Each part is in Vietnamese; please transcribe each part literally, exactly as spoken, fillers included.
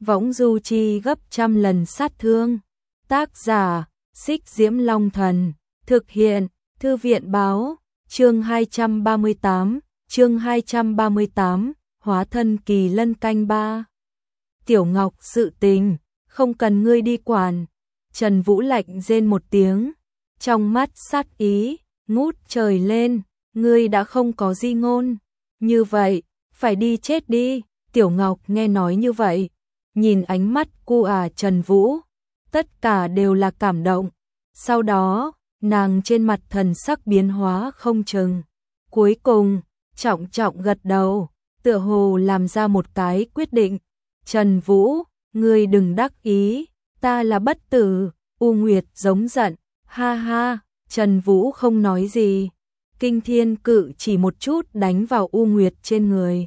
võng du chi gấp trăm lần sát thương. Tác giả, Xích Diễm Long Thần, thực hiện, Thư viện báo, chương hai trăm ba mươi tám, chương hai trăm ba mươi tám, hóa thân kỳ lân canh ba. Tiểu Ngọc sự tình, không cần ngươi đi quản. Trần Vũ lạnh rên một tiếng, trong mắt sát ý, ngút trời lên, ngươi đã không có di ngôn. Như vậy, phải đi chết đi. Tiểu Ngọc nghe nói như vậy, nhìn ánh mắt cu à Trần Vũ, tất cả đều là cảm động. Sau đó, nàng trên mặt thần sắc biến hóa không chừng. Cuối cùng, trọng trọng gật đầu, tựa hồ làm ra một cái quyết định. Trần Vũ, ngươi đừng đắc ý, ta là bất tử. U Nguyệt giống giận, ha ha. Trần Vũ không nói gì. Kinh thiên cự chỉ một chút đánh vào U Nguyệt trên người.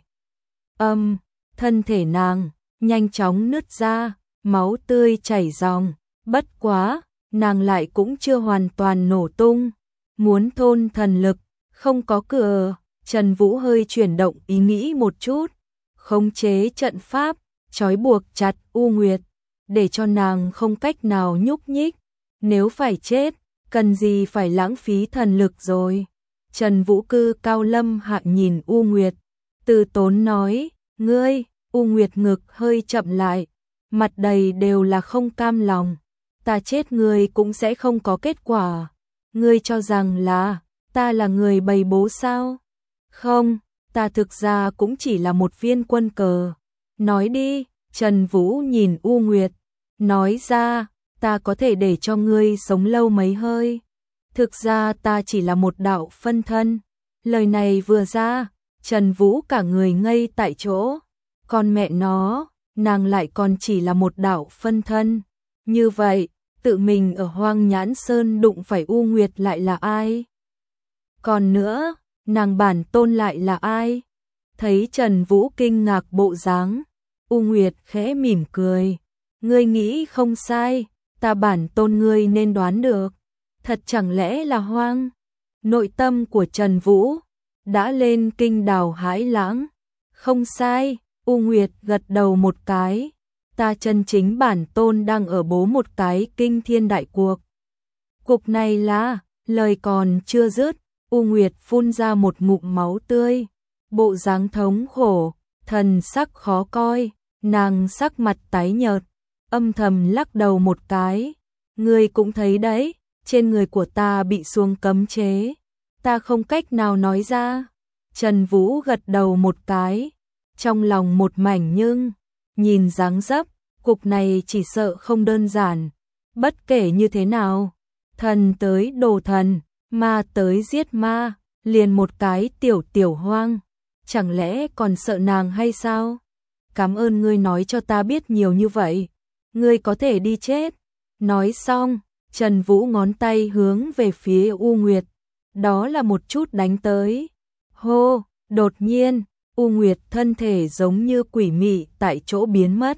Âm, thân thể nàng nhanh chóng nứt ra, máu tươi chảy ròng. Bất quá, nàng lại cũng chưa hoàn toàn nổ tung. Muốn thôn thần lực, không có cửa. Trần Vũ hơi chuyển động ý nghĩ một chút, khống chế trận pháp, trói buộc chặt U Nguyệt, để cho nàng không cách nào nhúc nhích. Nếu phải chết, cần gì phải lãng phí thần lực rồi. Trần Vũ cư cao lâm hạ nhìn U Nguyệt, từ tốn nói, ngươi. U Nguyệt ngực hơi chậm lại, mặt đầy đều là không cam lòng. Ta chết ngươi cũng sẽ không có kết quả. Ngươi cho rằng là ta là người bày bố sao? Không, ta thực ra cũng chỉ là một viên quân cờ. Nói đi. Trần Vũ nhìn U Nguyệt, nói ra, ta có thể để cho ngươi sống lâu mấy hơi. Thực ra ta chỉ là một đạo phân thân. Lời này vừa ra, Trần Vũ cả người ngây tại chỗ. Còn mẹ nó, nàng lại còn chỉ là một đạo phân thân. Như vậy, tự mình ở Hoang Nhãn Sơn đụng phải U Nguyệt lại là ai? Còn nữa, nàng bản tôn lại là ai? Thấy Trần Vũ kinh ngạc bộ dáng, U Nguyệt khẽ mỉm cười. Ngươi nghĩ không sai, ta bản tôn ngươi nên đoán được. Thật chẳng lẽ là Hoang? Nội tâm của Trần Vũ đã lên kinh đào hãi lãng. Không sai. U Nguyệt gật đầu một cái, ta chân chính bản tôn đang ở bố một cái kinh thiên đại cuộc. Cuộc này là, lời còn chưa dứt, U Nguyệt phun ra một ngụm máu tươi, bộ dáng thống khổ, thần sắc khó coi, nàng sắc mặt tái nhợt, âm thầm lắc đầu một cái. Ngươi cũng thấy đấy, trên người của ta bị xuông cấm chế, ta không cách nào nói ra. Trần Vũ gật đầu một cái, trong lòng một mảnh nhưng, nhìn dáng dấp, cục này chỉ sợ không đơn giản. Bất kể như thế nào, thần tới đồ thần, ma tới giết ma, liền một cái tiểu tiểu Hoang, chẳng lẽ còn sợ nàng hay sao? Cảm ơn ngươi nói cho ta biết nhiều như vậy, ngươi có thể đi chết. Nói xong, Trần Vũ ngón tay hướng về phía U Nguyệt, đó là một chút đánh tới. Hô, đột nhiên, U Nguyệt thân thể giống như quỷ mị tại chỗ biến mất.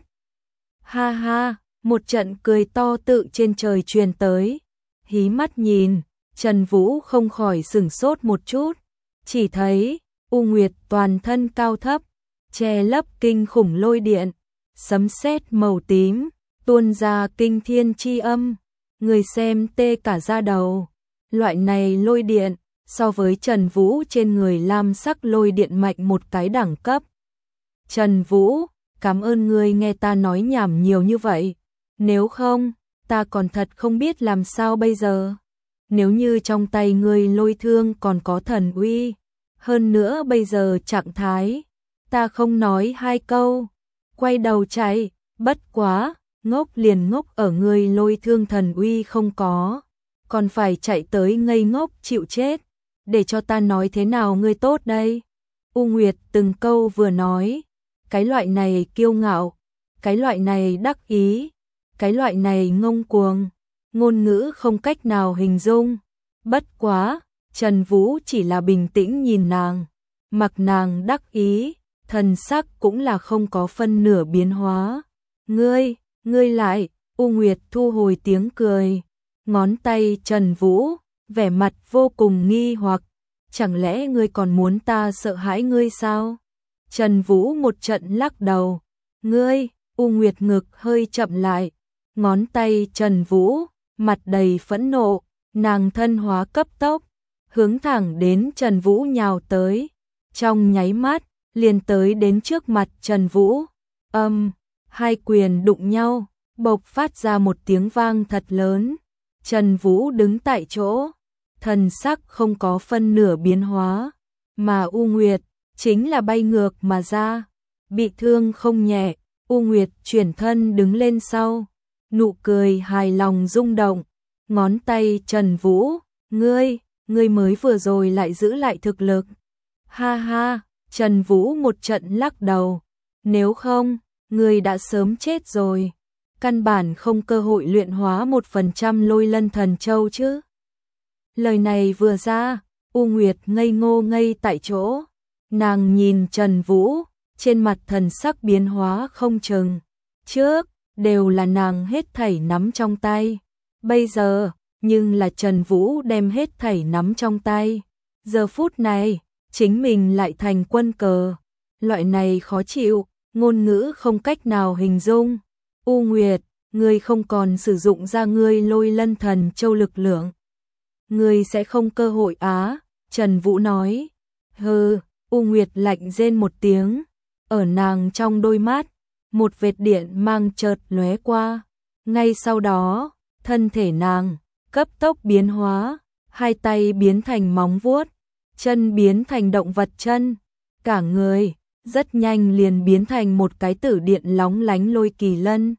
Ha ha, một trận cười to tự trên trời truyền tới. Hí mắt nhìn, Trần Vũ không khỏi sửng sốt một chút. Chỉ thấy, U Nguyệt toàn thân cao thấp, che lấp kinh khủng lôi điện, sấm sét màu tím, tuôn ra kinh thiên chi âm. Người xem tê cả da đầu. Loại này lôi điện, so với Trần Vũ trên người lam sắc lôi điện mạnh một cái đẳng cấp. Trần Vũ, cảm ơn ngươi nghe ta nói nhảm nhiều như vậy. Nếu không, ta còn thật không biết làm sao bây giờ. Nếu như trong tay ngươi lôi thương còn có thần uy, hơn nữa bây giờ trạng thái, ta không nói hai câu, quay đầu chạy. Bất quá, ngốc liền ngốc ở ngươi lôi thương thần uy không có, còn phải chạy tới ngây ngốc chịu chết. Để cho ta nói thế nào ngươi tốt đây? U Nguyệt từng câu vừa nói, cái loại này kiêu ngạo, cái loại này đắc ý, cái loại này ngông cuồng, ngôn ngữ không cách nào hình dung. Bất quá, Trần Vũ chỉ là bình tĩnh nhìn nàng, mặc nàng đắc ý, thần sắc cũng là không có phân nửa biến hóa. Ngươi, ngươi lại, U Nguyệt thu hồi tiếng cười, ngón tay Trần Vũ, vẻ mặt vô cùng nghi hoặc, chẳng lẽ ngươi còn muốn ta sợ hãi ngươi sao? Trần Vũ một trận lắc đầu, ngươi, U Nguyệt ngực hơi chậm lại, ngón tay Trần Vũ, mặt đầy phẫn nộ, nàng thân hóa cấp tốc, hướng thẳng đến Trần Vũ nhào tới, trong nháy mắt, liền tới đến trước mặt Trần Vũ. Âm, hai quyền đụng nhau, bộc phát ra một tiếng vang thật lớn. Trần Vũ đứng tại chỗ, thần sắc không có phân nửa biến hóa, mà U Nguyệt chính là bay ngược mà ra, bị thương không nhẹ. U Nguyệt chuyển thân đứng lên sau, nụ cười hài lòng rung động, ngón tay Trần Vũ, ngươi, ngươi mới vừa rồi lại giữ lại thực lực. Ha ha, Trần Vũ một trận lắc đầu, nếu không, ngươi đã sớm chết rồi, căn bản không cơ hội luyện hóa một phần trăm Lôi Lân Thần Châu chứ. Lời này vừa ra, U Nguyệt ngây ngô ngây tại chỗ, nàng nhìn Trần Vũ, trên mặt thần sắc biến hóa không chừng, trước đều là nàng hết thảy nắm trong tay, bây giờ, nhưng là Trần Vũ đem hết thảy nắm trong tay, giờ phút này, chính mình lại thành quân cờ, loại này khó chịu, ngôn ngữ không cách nào hình dung. U Nguyệt, ngươi không còn sử dụng ra ngươi Lôi Lân Thần Châu lực lượng, ngươi sẽ không cơ hội á, Trần Vũ nói. Hừ, U Nguyệt lạnh rên một tiếng, ở nàng trong đôi mắt, một vệt điện mang chợt lóe qua, ngay sau đó, thân thể nàng cấp tốc biến hóa, hai tay biến thành móng vuốt, chân biến thành động vật chân, cả người rất nhanh liền biến thành một cái tử điện lóng lánh lôi kỳ lân.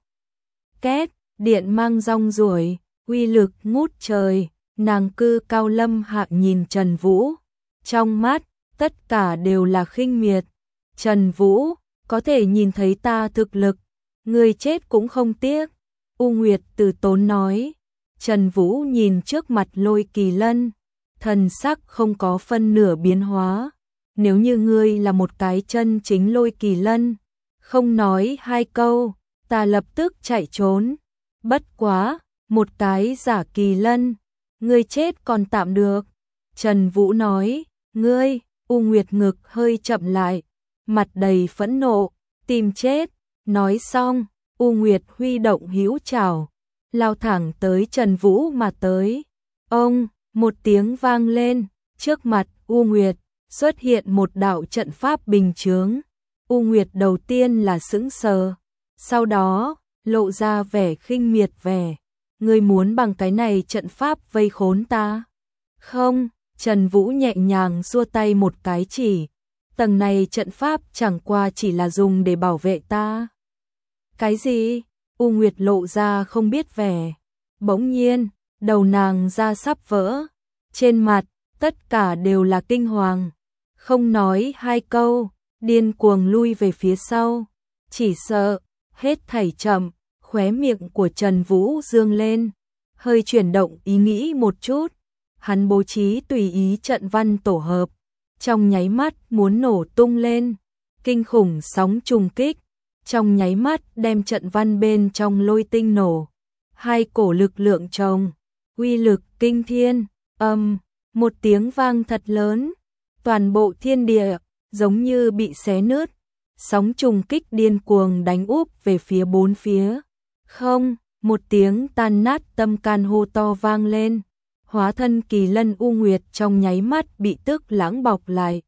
Két, điện mang rong ruổi, uy lực ngút trời, nàng cư cao lâm hạ nhìn Trần Vũ, trong mắt tất cả đều là khinh miệt. Trần Vũ, có thể nhìn thấy ta thực lực, người chết cũng không tiếc. U Nguyệt từ tốn nói. Trần Vũ nhìn trước mặt lôi kỳ lân, thần sắc không có phân nửa biến hóa. Nếu như ngươi là một cái chân chính lôi kỳ lân, không nói hai câu, ta lập tức chạy trốn. Bất quá, một cái giả kỳ lân, ngươi chết còn tạm được. Trần Vũ nói, ngươi, U Nguyệt ngực hơi chậm lại, mặt đầy phẫn nộ, tìm chết. Nói xong, U Nguyệt huy động hữu trảo, lao thẳng tới Trần Vũ mà tới. Ông, một tiếng vang lên, trước mặt U Nguyệt xuất hiện một đạo trận pháp bình chướng. U Nguyệt đầu tiên là sững sờ, sau đó lộ ra vẻ khinh miệt vẻ. Ngươi muốn bằng cái này trận pháp vây khốn ta? Không, Trần Vũ nhẹ nhàng xua tay một cái chỉ. Tầng này trận pháp chẳng qua chỉ là dùng để bảo vệ ta. Cái gì? U Nguyệt lộ ra không biết vẻ. Bỗng nhiên, đầu nàng ra sắp vỡ. Trên mặt, tất cả đều là kinh hoàng. Không nói hai câu, điên cuồng lui về phía sau. Chỉ sợ, hết thảy chậm, khóe miệng của Trần Vũ dương lên. Hơi chuyển động ý nghĩ một chút. Hắn bố trí tùy ý trận văn tổ hợp. Trong nháy mắt muốn nổ tung lên. Kinh khủng sóng trùng kích. Trong nháy mắt đem trận văn bên trong lôi tinh nổ. Hai cổ lực lượng chồng. Uy lực kinh thiên. Âm. Một tiếng vang thật lớn. Toàn bộ thiên địa giống như bị xé nứt. Sóng trùng kích điên cuồng đánh úp về phía bốn phía. Không. Một tiếng tan nát tâm can hô to vang lên. Hóa thân kỳ lân U Nguyệt trong nháy mắt bị tức lãng bọc lại.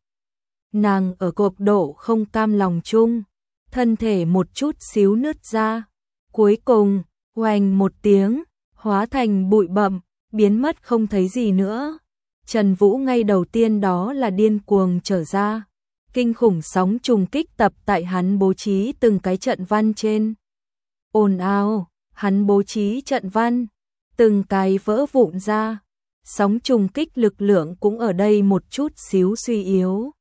Nàng ở cột độ không cam lòng chung. Thân thể một chút xíu nứt ra. Cuối cùng, oanh một tiếng, hóa thành bụi bặm, biến mất không thấy gì nữa. Trần Vũ ngay đầu tiên đó là điên cuồng trở ra. Kinh khủng sóng trùng kích tập tại hắn bố trí từng cái trận văn trên. Ồn ào, hắn bố trí trận văn, từng cái vỡ vụn ra. Sóng trùng kích lực lượng cũng ở đây một chút xíu suy yếu.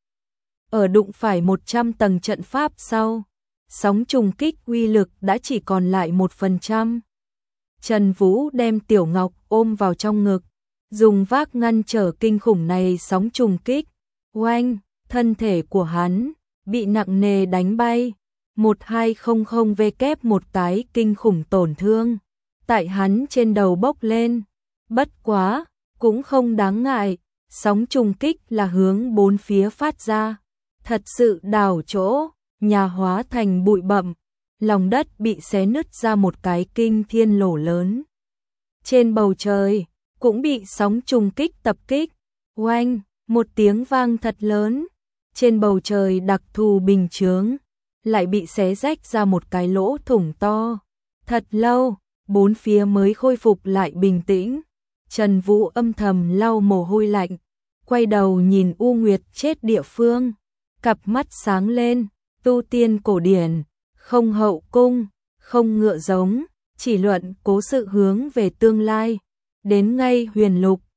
Ở đụng phải một trăm tầng trận pháp sau, sóng trùng kích uy lực đã chỉ còn lại một phần trăm. Trần Vũ đem Tiểu Ngọc ôm vào trong ngực, dùng vác ngăn trở kinh khủng này sóng trùng kích. Oanh, thân thể của hắn bị nặng nề đánh bay. một hai không không vê kép một cái kinh khủng tổn thương tại hắn trên đầu bốc lên. Bất quá, cũng không đáng ngại, sóng trùng kích là hướng bốn phía phát ra. Thật sự đảo chỗ, nhà hóa thành bụi bặm, lòng đất bị xé nứt ra một cái kinh thiên lỗ lớn. Trên bầu trời cũng bị sóng trùng kích tập kích. Oanh, một tiếng vang thật lớn. Trên bầu trời đặc thù bình chướng lại bị xé rách ra một cái lỗ thủng to. Thật lâu, bốn phía mới khôi phục lại bình tĩnh. Trần Vũ âm thầm lau mồ hôi lạnh, quay đầu nhìn U Nguyệt chết địa phương, cặp mắt sáng lên, tu tiên cổ điển, không hậu cung, không ngựa giống, chỉ luận cố sự hướng về tương lai, đến ngay huyền lục,